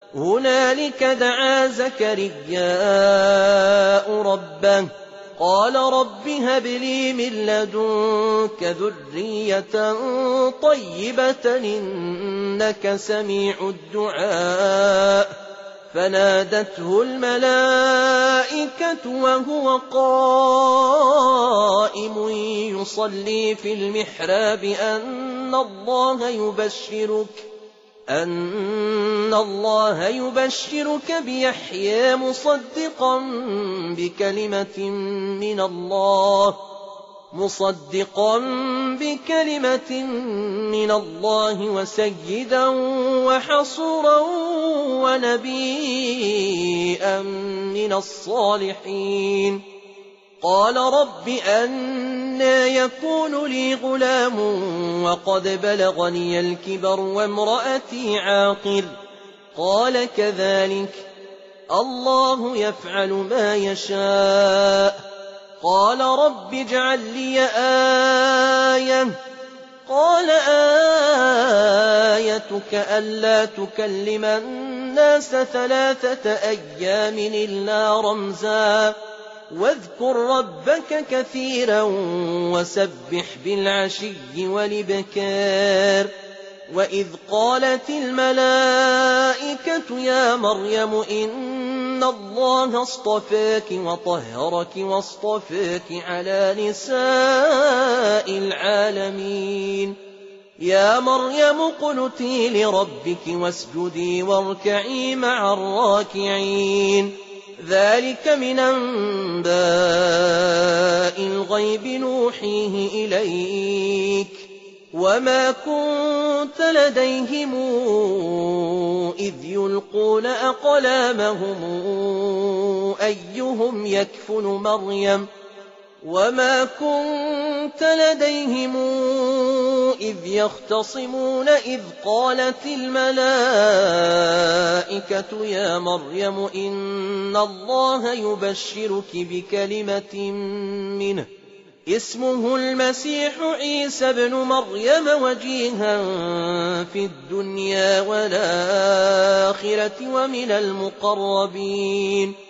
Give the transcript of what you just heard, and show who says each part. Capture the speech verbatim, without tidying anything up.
Speaker 1: هنالك دعا زكرياء ربه قال رب هب لي من لدنك ذرية طيبة إنك سميع الدعاء فنادته الملائكة وهو قائم يصلي في المحراب أن الله يبشرك أن الله يبشرك بيحيى مصدقا بكلمة من الله مصدقا بكلمة من الله وسيدا وحصورا ونبيا من الصالحين قال رب أنى يكون لي غلام وقد بلغني الكبر وامرأتي عاقر قال كذلك الله يفعل ما يشاء قال رب اجعل لي آية قال آيتك ألا تكلم الناس ثلاثة أيام إلا رمزا واذكر ربك كثيرا وسبح بالعشي والإبكار وإذ قالت الملائكة يا مريم إن الله اصطفاك وطهرك واصطفاك على نساء العالمين يا مريم اقنتي لربك واسجدي واركعي مع الراكعين ذلك من أنباء الغيب نوحيه إليك وما كنت لديهم إذ يلقون أقلامهم أيهم يكفل مريم وما كنت لديهم إذ يختصمون إذ قالت الملائكة يا مريم إن الله يبشرك بكلمة منه اسمه المسيح عيسى ابن مريم وجيها في الدنيا والآخرة ومن المقربين